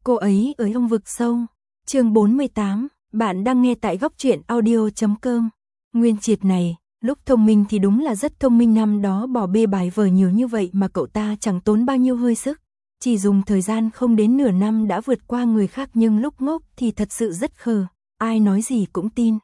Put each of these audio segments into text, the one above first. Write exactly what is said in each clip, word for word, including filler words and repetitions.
Cô ấy ở trong vực sâu. Chương bốn mươi tám, bạn đang nghe tại góc truyện audio chấm com. Nguyên Triệt này, lúc thông minh thì đúng là rất thông minh, năm đó bỏ bê bài vở nhiều như vậy mà cậu ta chẳng tốn bao nhiêu hơi sức. Chỉ dùng thời gian không đến nửa năm đã vượt qua người khác, nhưng lúc ngốc thì thật sự rất khờ, ai nói gì cũng tin.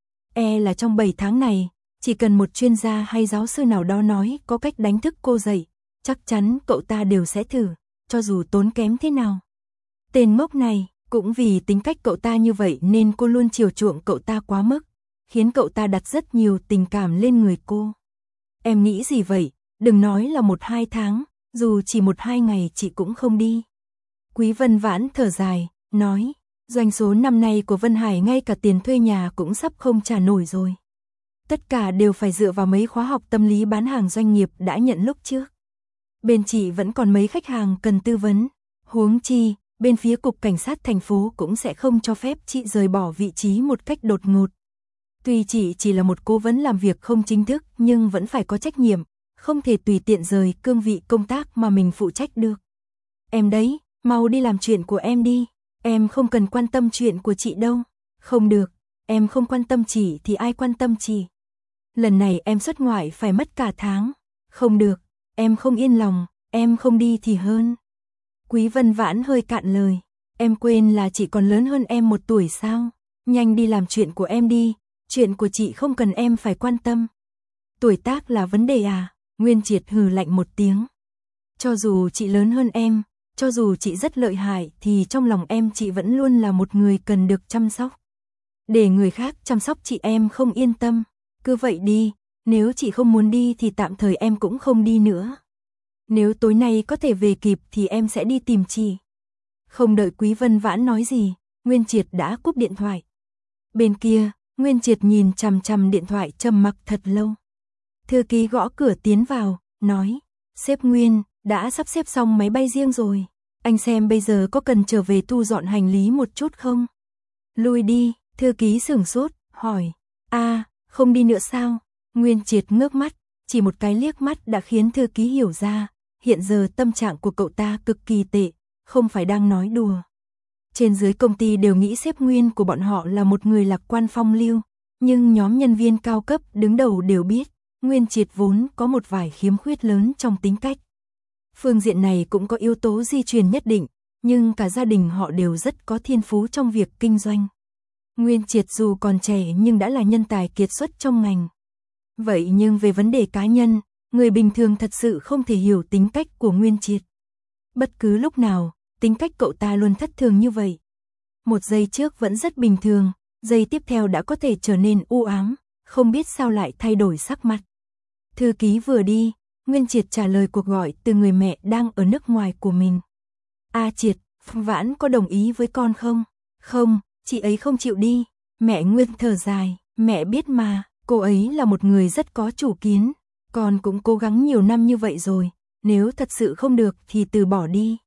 E là trong bảy tháng này, chỉ cần một chuyên gia hay giáo sư nào đó nói có cách đánh thức cô dậy, chắc chắn cậu ta đều sẽ thử, cho dù tốn kém thế nào. Tên ngốc này, cũng vì tính cách cậu ta như vậy nên cô luôn chiều chuộng cậu ta quá mức, khiến cậu ta đặt rất nhiều tình cảm lên người cô. Em nghĩ gì vậy, đừng nói là một hai tháng, dù chỉ một hai ngày chị cũng không đi. Quý Vân Vãn thở dài, nói, doanh số năm nay của Vân Hải ngay cả tiền thuê nhà cũng sắp không trả nổi rồi. Tất cả đều phải dựa vào mấy khóa học tâm lý bán hàng doanh nghiệp đã nhận lúc trước. Bên chị vẫn còn mấy khách hàng cần tư vấn, huống chi, bên phía cục cảnh sát thành phố cũng sẽ không cho phép chị rời bỏ vị trí một cách đột ngột. Tuy chị chỉ là một cố vấn làm việc không chính thức nhưng vẫn phải có trách nhiệm, không thể tùy tiện rời cương vị công tác mà mình phụ trách được. Em đấy, mau đi làm chuyện của em đi, em không cần quan tâm chuyện của chị đâu. Không được, em không quan tâm chị thì ai quan tâm chị. Lần này em xuất ngoại phải mất cả tháng. Không được, em không yên lòng, em không đi thì hơn. Quý Vân Vãn hơi cạn lời, em quên là chị còn lớn hơn em một tuổi sao? Nhanh đi làm chuyện của em đi, chuyện của chị không cần em phải quan tâm. Tuổi tác là vấn đề à? Nguyên Triệt hừ lạnh một tiếng. Cho dù chị lớn hơn em, cho dù chị rất lợi hại thì trong lòng em chị vẫn luôn là một người cần được chăm sóc. Để người khác chăm sóc chị em không yên tâm. Cứ vậy đi, nếu chị không muốn đi thì tạm thời em cũng không đi nữa. Nếu tối nay có thể về kịp thì em sẽ đi tìm chị. Không đợi Quý Vân Vãn nói gì, Nguyên Triệt đã cúp điện thoại. Bên kia, Nguyên Triệt nhìn chằm chằm điện thoại trầm mặc thật lâu. Thư ký gõ cửa tiến vào, nói, sếp Nguyên, đã sắp xếp xong máy bay riêng rồi. Anh xem bây giờ có cần trở về thu dọn hành lý một chút không? Lui đi, thư ký sửng sốt, hỏi, a không đi nữa sao? Nguyên Triệt ngước mắt, chỉ một cái liếc mắt đã khiến thư ký hiểu ra, hiện giờ tâm trạng của cậu ta cực kỳ tệ, không phải đang nói đùa. Trên dưới công ty đều nghĩ sếp Nguyên của bọn họ là một người lạc quan phong lưu, nhưng nhóm nhân viên cao cấp đứng đầu đều biết, Nguyên Triệt vốn có một vài khiếm khuyết lớn trong tính cách. Phương diện này cũng có yếu tố di truyền nhất định, nhưng cả gia đình họ đều rất có thiên phú trong việc kinh doanh. Nguyên Triệt dù còn trẻ nhưng đã là nhân tài kiệt xuất trong ngành. Vậy nhưng về vấn đề cá nhân, người bình thường thật sự không thể hiểu tính cách của Nguyên Triệt. Bất cứ lúc nào, tính cách cậu ta luôn thất thường như vậy. Một giây trước vẫn rất bình thường, giây tiếp theo đã có thể trở nên u ám, không biết sao lại thay đổi sắc mặt. Thư ký vừa đi, Nguyên Triệt trả lời cuộc gọi từ người mẹ đang ở nước ngoài của mình. A Triệt, Vãn có đồng ý với con không? Không, chị ấy không chịu đi. Mẹ Nguyên thở dài, mẹ biết mà, cô ấy là một người rất có chủ kiến. Con cũng cố gắng nhiều năm như vậy rồi, nếu thật sự không được thì từ bỏ đi.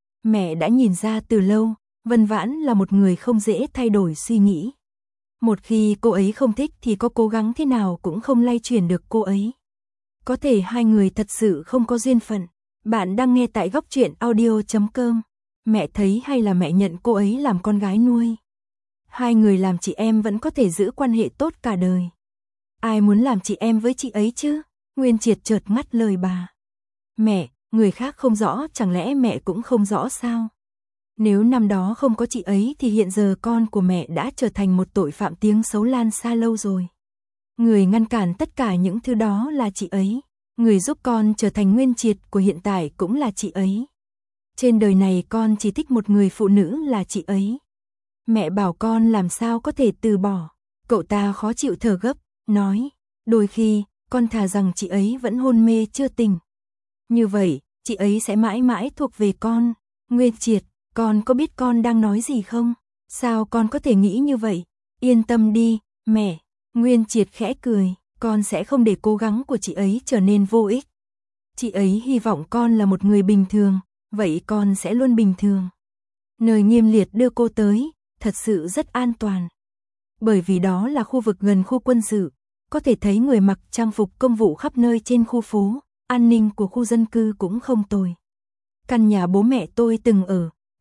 Mẹ đã nhìn ra từ lâu, Vân Vãn là một người không dễ thay đổi suy nghĩ. Một khi cô ấy không thích thì có cố gắng thế nào cũng không lay chuyển được cô ấy. Có thể hai người thật sự không có duyên phận. Bạn đang nghe tại góc truyện audio chấm com. Mẹ thấy hay là mẹ nhận cô ấy làm con gái nuôi. Hai người làm chị em vẫn có thể giữ quan hệ tốt cả đời. Ai muốn làm chị em với chị ấy chứ? Nguyên Triệt chợt ngắt lời bà. Mẹ, người khác không rõ chẳng lẽ mẹ cũng không rõ sao? Nếu năm đó không có chị ấy thì hiện giờ con của mẹ đã trở thành một tội phạm tiếng xấu lan xa lâu rồi. Người ngăn cản tất cả những thứ đó là chị ấy. Người giúp con trở thành Nguyên Triệt của hiện tại cũng là chị ấy. Trên đời này con chỉ thích một người phụ nữ là chị ấy. Mẹ bảo con làm sao có thể từ bỏ. Cậu ta khó chịu thở gấp, nói, đôi khi, con thà rằng chị ấy vẫn hôn mê chưa tỉnh. Như vậy, chị ấy sẽ mãi mãi thuộc về con. Nguyên Triệt, con có biết con đang nói gì không? Sao con có thể nghĩ như vậy? Yên tâm đi, mẹ. Nguyên Triệt khẽ cười, con sẽ không để cố gắng của chị ấy trở nên vô ích. Chị ấy hy vọng con là một người bình thường, vậy con sẽ luôn bình thường. Nơi Nghiêm Liệt đưa cô tới, thật sự rất an toàn. Bởi vì đó là khu vực gần khu quân sự, có thể thấy người mặc trang phục công vụ khắp nơi trên khu phố, an ninh của khu dân cư cũng không tồi. Căn nhà bố mẹ tôi từng ở,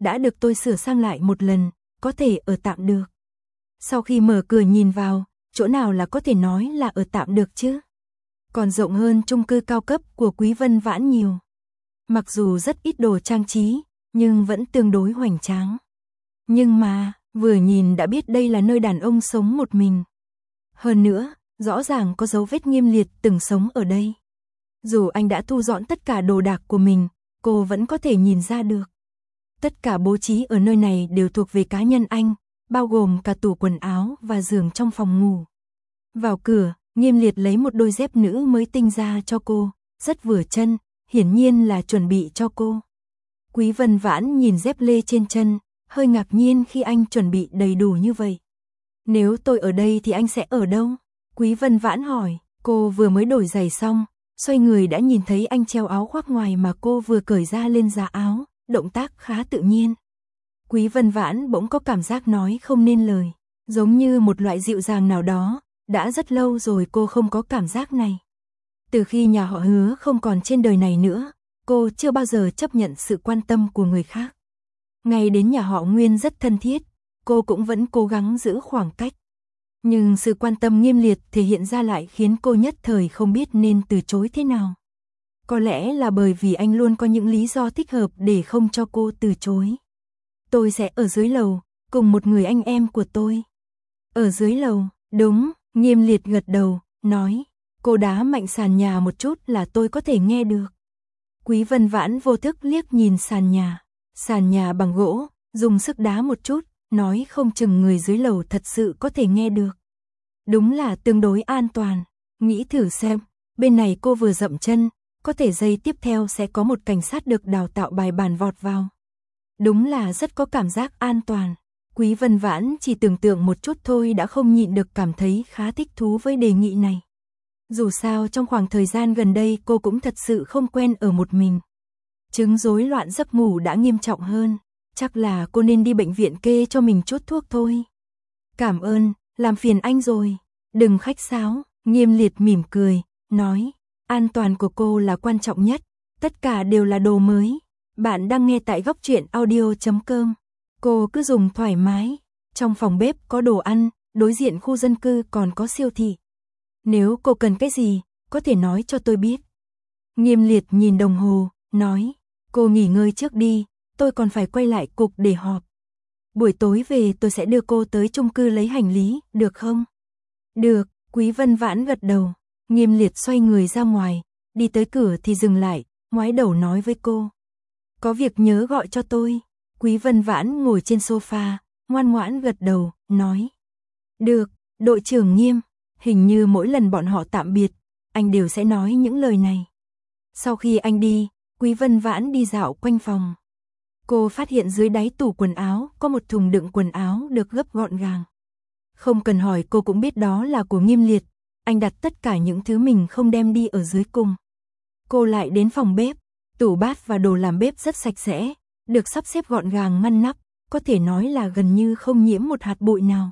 đã được tôi sửa sang lại một lần, có thể ở tạm được. Sau khi mở cửa nhìn vào, chỗ nào là có thể nói là ở tạm được chứ? Còn rộng hơn chung cư cao cấp của Quý Vân Vãn nhiều. Mặc dù rất ít đồ trang trí, nhưng vẫn tương đối hoành tráng. Nhưng mà, vừa nhìn đã biết đây là nơi đàn ông sống một mình. Hơn nữa, rõ ràng có dấu vết Nghiêm Liệt từng sống ở đây. Dù anh đã thu dọn tất cả đồ đạc của mình, cô vẫn có thể nhìn ra được. Tất cả bố trí ở nơi này đều thuộc về cá nhân anh, bao gồm cả tủ quần áo và giường trong phòng ngủ. Vào cửa, Nghiêm Liệt lấy một đôi dép nữ mới tinh ra cho cô, rất vừa chân, hiển nhiên là chuẩn bị cho cô. Quý Vân Vãn nhìn dép lê trên chân, hơi ngạc nhiên khi anh chuẩn bị đầy đủ như vậy. Nếu tôi ở đây thì anh sẽ ở đâu? Quý Vân Vãn hỏi, cô vừa mới đổi giày xong, xoay người đã nhìn thấy anh treo áo khoác ngoài mà cô vừa cởi ra lên giá áo, động tác khá tự nhiên. Quý Vân Vãn bỗng có cảm giác nói không nên lời, giống như một loại dịu dàng nào đó, đã rất lâu rồi cô không có cảm giác này. Từ khi nhà họ Hứa không còn trên đời này nữa, cô chưa bao giờ chấp nhận sự quan tâm của người khác. Ngay đến nhà họ Nguyên rất thân thiết, cô cũng vẫn cố gắng giữ khoảng cách. Nhưng sự quan tâm Nghiêm Liệt thể hiện ra lại khiến cô nhất thời không biết nên từ chối thế nào. Có lẽ là bởi vì anh luôn có những lý do thích hợp để không cho cô từ chối. Tôi sẽ ở dưới lầu, cùng một người anh em của tôi. Ở dưới lầu, đúng, Nghiêm Liệt gật đầu, nói. Cô đá mạnh sàn nhà một chút là tôi có thể nghe được. Quý Vân Vãn vô thức liếc nhìn sàn nhà. Sàn nhà bằng gỗ, dùng sức đá một chút, nói không chừng người dưới lầu thật sự có thể nghe được. Đúng là tương đối an toàn. Nghĩ thử xem, bên này cô vừa dậm chân, có thể giây tiếp theo sẽ có một cảnh sát được đào tạo bài bản vọt vào. Đúng là rất có cảm giác an toàn. Quý Vân Vãn chỉ tưởng tượng một chút thôi đã không nhịn được cảm thấy khá thích thú với đề nghị này. Dù sao trong khoảng thời gian gần đây cô cũng thật sự không quen ở một mình. Chứng rối loạn giấc ngủ đã nghiêm trọng hơn, chắc là cô nên đi bệnh viện kê cho mình chút thuốc thôi. Cảm ơn, làm phiền anh rồi. Đừng khách sáo, Nghiêm Liệt mỉm cười, nói, an toàn của cô là quan trọng nhất, tất cả đều là đồ mới. Bạn đang nghe tại góc truyện audio chấm com. Cô cứ dùng thoải mái, trong phòng bếp có đồ ăn, đối diện khu dân cư còn có siêu thị. Nếu cô cần cái gì, có thể nói cho tôi biết. Nghiêm Liệt nhìn đồng hồ, nói, cô nghỉ ngơi trước đi, tôi còn phải quay lại cục để họp. Buổi tối về tôi sẽ đưa cô tới chung cư lấy hành lý, được không? Được, Quý Vân Vãn gật đầu. Nghiêm Liệt xoay người ra ngoài, đi tới cửa thì dừng lại, ngoái đầu nói với cô. Có việc nhớ gọi cho tôi. Quý Vân Vãn ngồi trên sofa, ngoan ngoãn gật đầu, nói. Được, đội trưởng Nghiêm. Hình như mỗi lần bọn họ tạm biệt, anh đều sẽ nói những lời này. Sau khi anh đi, Quý Vân Vãn đi dạo quanh phòng. Cô phát hiện dưới đáy tủ quần áo có một thùng đựng quần áo được gấp gọn gàng. Không cần hỏi cô cũng biết đó là của Nghiêm Liệt, anh đặt tất cả những thứ mình không đem đi ở dưới cùng. Cô lại đến phòng bếp, tủ bát và đồ làm bếp rất sạch sẽ, được sắp xếp gọn gàng ngăn nắp, có thể nói là gần như không nhiễm một hạt bụi nào.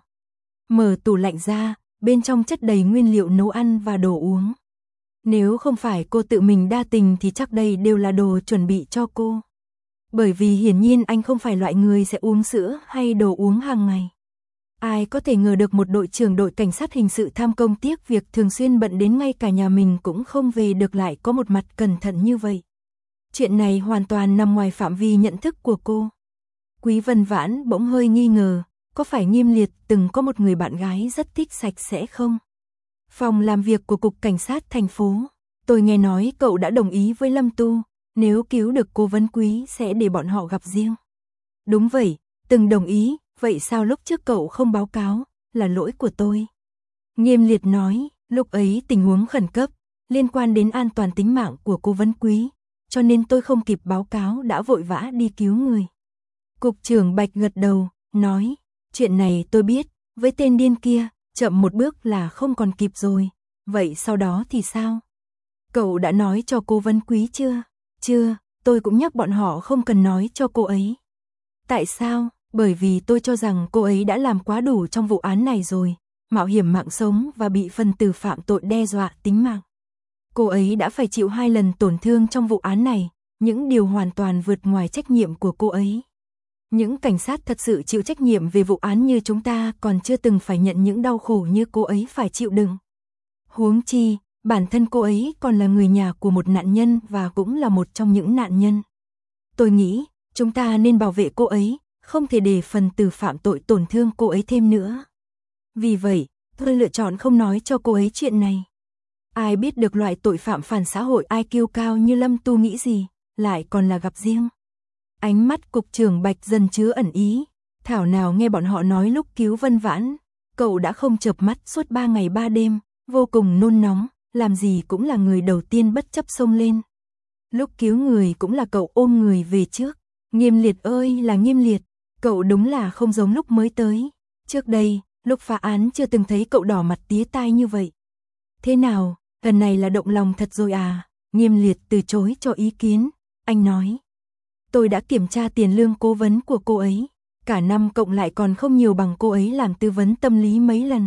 Mở tủ lạnh ra, bên trong chất đầy nguyên liệu nấu ăn và đồ uống. Nếu không phải cô tự mình đa tình thì chắc đây đều là đồ chuẩn bị cho cô. Bởi vì hiển nhiên anh không phải loại người sẽ uống sữa hay đồ uống hàng ngày. Ai có thể ngờ được một đội trưởng đội cảnh sát hình sự tham công tiếc việc thường xuyên bận đến ngay cả nhà mình cũng không về được lại có một mặt cẩn thận như vậy. Chuyện này hoàn toàn nằm ngoài phạm vi nhận thức của cô. Quý Vân Vãn bỗng hơi nghi ngờ, có phải Nghiêm Liệt từng có một người bạn gái rất thích sạch sẽ không? Phòng làm việc của Cục Cảnh sát thành phố, tôi nghe nói cậu đã đồng ý với Lâm Tu, nếu cứu được cô Vân Quý sẽ để bọn họ gặp riêng. Đúng vậy, từng đồng ý, vậy sao lúc trước cậu không báo cáo, là lỗi của tôi. Nghiêm Liệt nói, lúc ấy tình huống khẩn cấp, liên quan đến an toàn tính mạng của cô Vân Quý, cho nên tôi không kịp báo cáo đã vội vã đi cứu người. Cục trưởng Bạch gật đầu, nói, chuyện này tôi biết, với tên điên kia, chậm một bước là không còn kịp rồi, vậy sau đó thì sao? Cậu đã nói cho cô Vân Quý chưa? Chưa, tôi cũng nhắc bọn họ không cần nói cho cô ấy. Tại sao? Bởi vì tôi cho rằng cô ấy đã làm quá đủ trong vụ án này rồi, mạo hiểm mạng sống và bị phần tử phạm tội đe dọa tính mạng. Cô ấy đã phải chịu hai lần tổn thương trong vụ án này, những điều hoàn toàn vượt ngoài trách nhiệm của cô ấy. Những cảnh sát thật sự chịu trách nhiệm về vụ án như chúng ta còn chưa từng phải nhận những đau khổ như cô ấy phải chịu đựng. Huống chi, bản thân cô ấy còn là người nhà của một nạn nhân và cũng là một trong những nạn nhân. Tôi nghĩ, chúng ta nên bảo vệ cô ấy, không thể để phần tử phạm tội tổn thương cô ấy thêm nữa. Vì vậy, tôi lựa chọn không nói cho cô ấy chuyện này. Ai biết được loại tội phạm phản xã hội i kiu cao như Lâm Tu nghĩ gì, lại còn là gặp riêng. Ánh mắt cục trưởng Bạch dần chứa ẩn ý, thảo nào nghe bọn họ nói lúc cứu Vân Vãn, cậu đã không chợp mắt suốt ba ngày ba đêm, vô cùng nôn nóng, làm gì cũng là người đầu tiên bất chấp xông lên. Lúc cứu người cũng là cậu ôm người về trước. Nghiêm Liệt ơi là Nghiêm Liệt, cậu đúng là không giống lúc mới tới. Trước đây, lúc phá án chưa từng thấy cậu đỏ mặt tía tai như vậy. Thế nào, lần này là động lòng thật rồi à? Nghiêm Liệt từ chối cho ý kiến, anh nói. Tôi đã kiểm tra tiền lương cố vấn của cô ấy, cả năm cộng lại còn không nhiều bằng cô ấy làm tư vấn tâm lý mấy lần.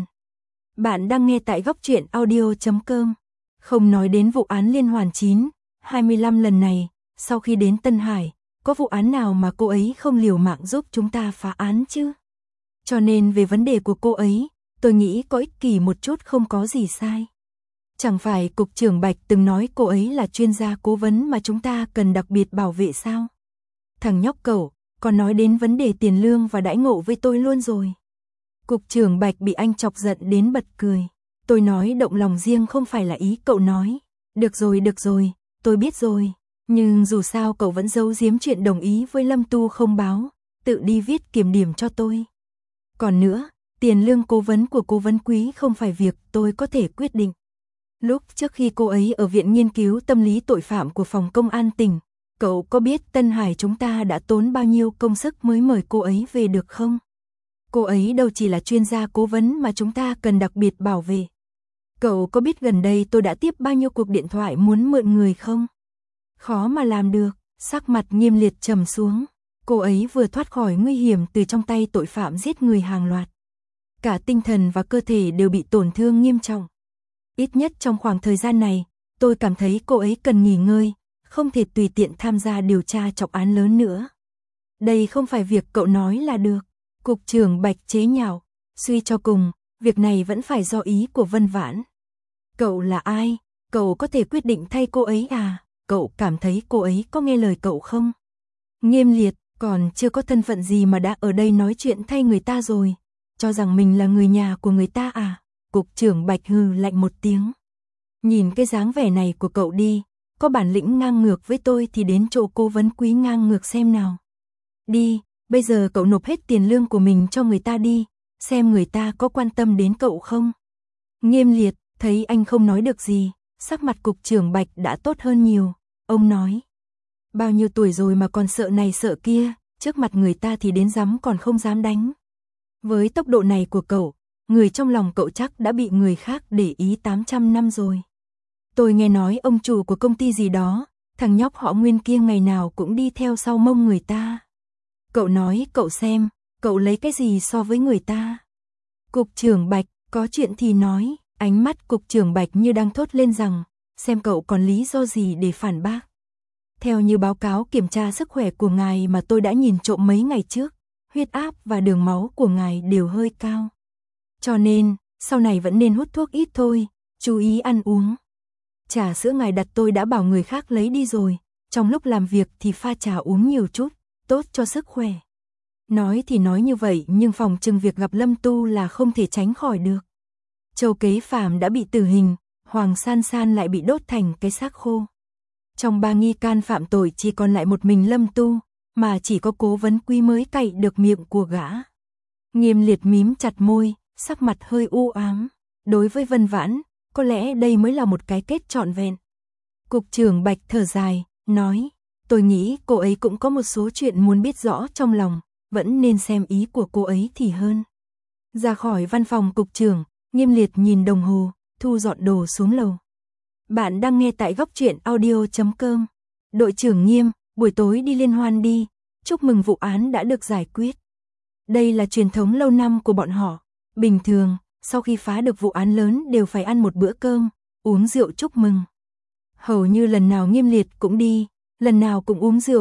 Bạn đang nghe tại góc truyện audio chấm com. Không nói đến vụ án liên hoàn chín, hai mươi lăm lần này, sau khi đến Tân Hải, có vụ án nào mà cô ấy không liều mạng giúp chúng ta phá án chứ? Cho nên về vấn đề của cô ấy, tôi nghĩ có ích kỷ một chút không có gì sai. Chẳng phải Cục trưởng Bạch từng nói cô ấy là chuyên gia cố vấn mà chúng ta cần đặc biệt bảo vệ sao? Thằng nhóc cậu, còn nói đến vấn đề tiền lương và đãi ngộ với tôi luôn rồi. Cục trưởng Bạch bị anh chọc giận đến bật cười. Tôi nói động lòng riêng không phải là ý cậu nói. Được rồi, được rồi, tôi biết rồi. Nhưng dù sao cậu vẫn giấu giếm chuyện đồng ý với Lâm Tu không báo, tự đi viết kiểm điểm cho tôi. Còn nữa, tiền lương cố vấn của cố vấn quý không phải việc tôi có thể quyết định. Lúc trước khi cô ấy ở Viện Nghiên cứu Tâm lý Tội phạm của Phòng Công an tỉnh, cậu có biết Tân Hải chúng ta đã tốn bao nhiêu công sức mới mời cô ấy về được không? Cô ấy đâu chỉ là chuyên gia cố vấn mà chúng ta cần đặc biệt bảo vệ. Cậu có biết gần đây tôi đã tiếp bao nhiêu cuộc điện thoại muốn mượn người không? Khó mà làm được, sắc mặt Nghiêm Liệt trầm xuống. Cô ấy vừa thoát khỏi nguy hiểm từ trong tay tội phạm giết người hàng loạt. Cả tinh thần và cơ thể đều bị tổn thương nghiêm trọng. Ít nhất trong khoảng thời gian này, tôi cảm thấy cô ấy cần nghỉ ngơi, không thể tùy tiện tham gia điều tra trọng án lớn nữa. Đây không phải việc cậu nói là được. Cục trưởng Bạch chế nhạo, suy cho cùng, việc này vẫn phải do ý của Vân Vãn. Cậu là ai? Cậu có thể quyết định thay cô ấy à? Cậu cảm thấy cô ấy có nghe lời cậu không? Nghiêm Liệt, còn chưa có thân phận gì mà đã ở đây nói chuyện thay người ta rồi. Cho rằng mình là người nhà của người ta à? Cục trưởng Bạch hừ lạnh một tiếng. Nhìn cái dáng vẻ này của cậu đi, có bản lĩnh ngang ngược với tôi thì đến chỗ cố vấn quý ngang ngược xem nào. Đi, bây giờ cậu nộp hết tiền lương của mình cho người ta đi, xem người ta có quan tâm đến cậu không. Nghiêm Liệt, thấy anh không nói được gì, sắc mặt cục trưởng Bạch đã tốt hơn nhiều. Ông nói, bao nhiêu tuổi rồi mà còn sợ này sợ kia, trước mặt người ta thì đến dám còn không dám đánh. Với tốc độ này của cậu, người trong lòng cậu chắc đã bị người khác để ý tám trăm năm rồi. Tôi nghe nói ông chủ của công ty gì đó, thằng nhóc họ Nguyên kia ngày nào cũng đi theo sau mông người ta. Cậu nói cậu xem, cậu lấy cái gì so với người ta? Cục trưởng Bạch, có chuyện thì nói, ánh mắt cục trưởng Bạch như đang thốt lên rằng, xem cậu còn lý do gì để phản bác. Theo như báo cáo kiểm tra sức khỏe của ngài mà tôi đã nhìn trộm mấy ngày trước, huyết áp và đường máu của ngài đều hơi cao. Cho nên, sau này vẫn nên hút thuốc ít thôi, chú ý ăn uống. Trà sữa ngài đặt tôi đã bảo người khác lấy đi rồi, trong lúc làm việc thì pha trà uống nhiều chút, tốt cho sức khỏe. Nói thì nói như vậy nhưng phòng chừng việc gặp Lâm Tu là không thể tránh khỏi được. Châu Kế Phàm đã bị tử hình, Hoàng San San lại bị đốt thành cái xác khô. Trong ba nghi can phạm tội chỉ còn lại một mình Lâm Tu, mà chỉ có cố vấn quý mới cậy được miệng của gã. Nghiêm Liệt mím chặt môi, sắc mặt hơi u ám. Đối với Vân Vãn, có lẽ đây mới là một cái kết trọn vẹn. Cục trưởng Bạch thở dài, nói, tôi nghĩ cô ấy cũng có một số chuyện muốn biết rõ trong lòng, vẫn nên xem ý của cô ấy thì hơn. Ra khỏi văn phòng cục trưởng, Nghiêm Liệt nhìn đồng hồ, thu dọn đồ xuống lầu. Bạn đang nghe tại góc truyện audio chấm com. Đội trưởng Nghiêm, buổi tối đi liên hoan đi, chúc mừng vụ án đã được giải quyết. Đây là truyền thống lâu năm của bọn họ. Bình thường, sau khi phá được vụ án lớn đều phải ăn một bữa cơm, uống rượu chúc mừng. Hầu như lần nào Nghiêm Liệt cũng đi, lần nào cũng uống rượu,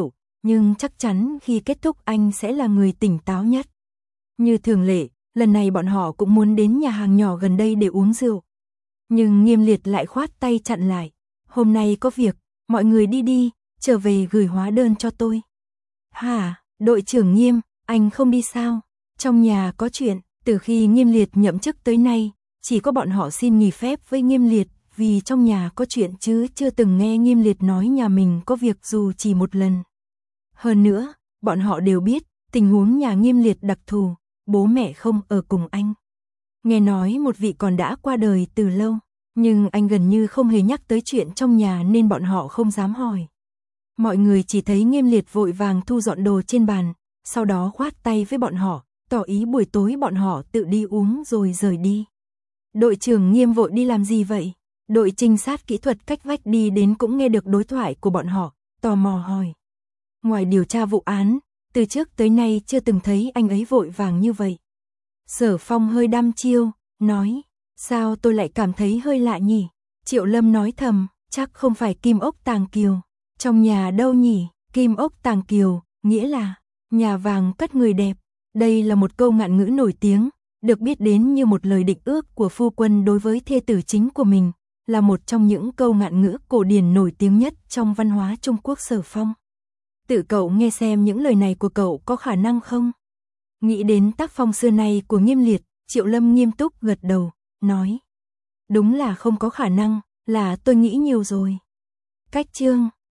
nhưng chắc chắn khi kết thúc anh sẽ là người tỉnh táo nhất. Như thường lệ, lần này bọn họ cũng muốn đến nhà hàng nhỏ gần đây để uống rượu. Nhưng Nghiêm Liệt lại khoát tay chặn lại. Hôm nay có việc, mọi người đi đi, trở về gửi hóa đơn cho tôi. Hả, đội trưởng Nghiêm, anh không đi sao? Trong nhà có chuyện, từ khi Nghiêm Liệt nhậm chức tới nay, chỉ có bọn họ xin nghỉ phép với Nghiêm Liệt, vì trong nhà có chuyện chứ chưa từng nghe Nghiêm Liệt nói nhà mình có việc dù chỉ một lần. Hơn nữa, bọn họ đều biết, tình huống nhà Nghiêm Liệt đặc thù, bố mẹ không ở cùng anh. Nghe nói một vị còn đã qua đời từ lâu, nhưng anh gần như không hề nhắc tới chuyện trong nhà nên bọn họ không dám hỏi. Mọi người chỉ thấy Nghiêm Liệt vội vàng thu dọn đồ trên bàn, sau đó khoát tay với bọn họ, tỏ ý buổi tối bọn họ tự đi uống rồi rời đi. Đội trưởng Nghiêm vội đi làm gì vậy? Đội trinh sát kỹ thuật cách vách đi đến cũng nghe được đối thoại của bọn họ, tò mò hỏi. Ngoài điều tra vụ án, từ trước tới nay chưa từng thấy anh ấy vội vàng như vậy. Sở Phong hơi đăm chiêu, nói, sao tôi lại cảm thấy hơi lạ nhỉ? Triệu Lâm nói thầm, chắc không phải kim ốc tàng kiều. Trong nhà đâu nhỉ? Kim ốc tàng kiều, nghĩa là nhà vàng cất người đẹp. Đây là một câu ngạn ngữ nổi tiếng, được biết đến như một lời định ước của phu quân đối với thê tử chính của mình, là một trong những câu ngạn ngữ cổ điển nổi tiếng nhất trong văn hóa Trung Quốc. Sở Phong, tự cậu nghe xem những lời này của cậu có khả năng không? Nghĩ đến tác phong xưa nay của Nghiêm Liệt, Triệu Lâm nghiêm túc gật đầu, nói. Đúng là không có khả năng, là tôi nghĩ nhiều rồi. Cách chương